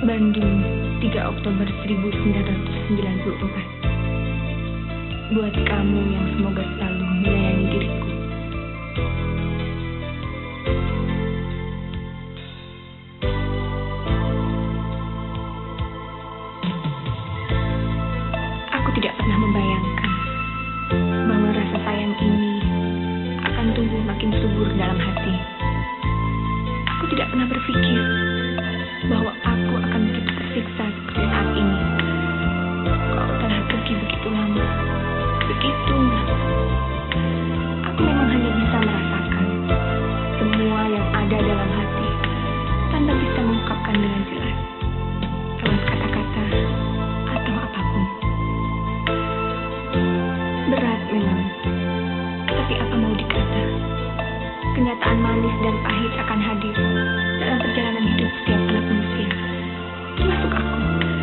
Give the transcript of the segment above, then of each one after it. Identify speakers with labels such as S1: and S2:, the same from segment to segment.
S1: Bandung, 3 Oktober 1994. Buat kamu yang semoga selalu menyayangi diriku. Aku tidak pernah membayangkan bahwa rasa sayang ini akan tumbuh makin subur dalam hati. Aku tidak pernah berpikir bahwa aku akan begitu tersiksa seperti saat ini. Kau telah pergi begitu lama, begitu lama. Aku memang hanya bisa merasakan semua yang ada dalam hati tanpa bisa mengungkapkan dengan jelas lewat kata-kata atau apapun. Berat memang, tapi apa mau dikata, kenyataan manis dan pahit akan hadir dalam perjalanan hidup setiap anak manusia, termasuk aku.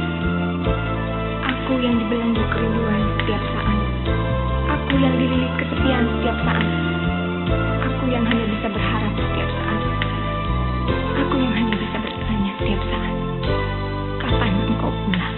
S1: Aku yang dibelenggu kerinduan setiap saat. Aku yang dililit kesepian setiap saat. Aku yang hanya bisa berharap setiap saat. Aku yang hanya bisa bertanya setiap saat, kapan engkau pulang?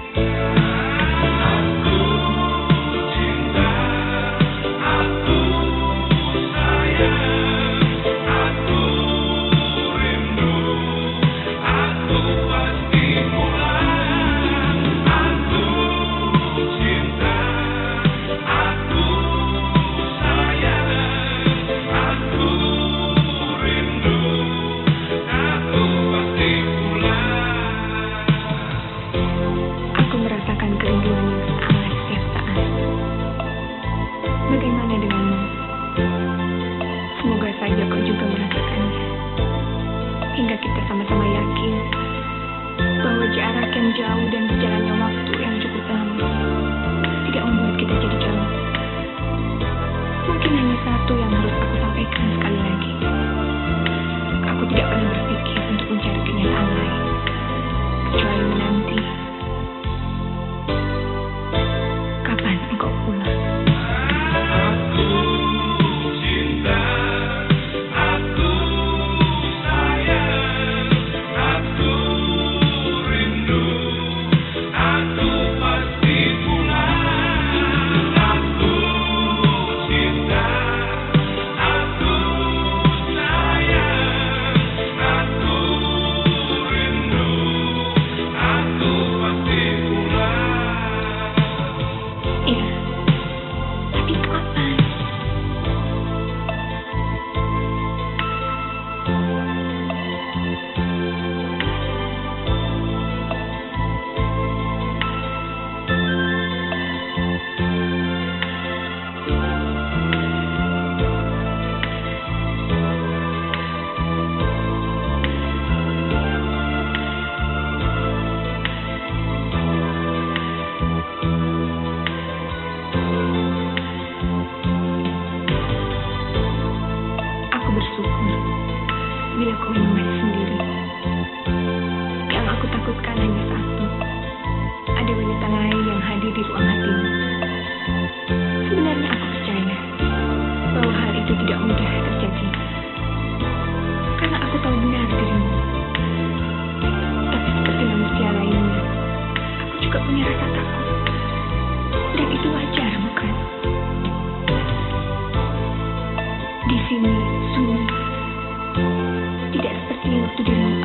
S1: Bagaimana denganmu? Semoga saja kau juga merasakannya. Hingga kita sama-sama yakin bahwa jarak yang jauh dan berjalannya waktu yang cukup lama tidak membuat kita jadi jauh. Mungkin hanya satu yang harus aku sampaikan sekali lagi. Aku tidak pernah berpikir untuk mencari kenyataan lain kecuali menanti. Kapan engkau pulang? Bila kau memang sendiri, yang aku takutkan hanya satu, ada wanita lain yang hadir di ruang hatimu. Sebenarnya aku percaya bahwa hal itu tidak mudah terjadi, karena aku tahu benar dirimu. Tapi seperti manusia lainnya, aku juga punya rasa takut, dan itu wajar, bukan? Di sini sunyi, tidak seperti waktu di rumah.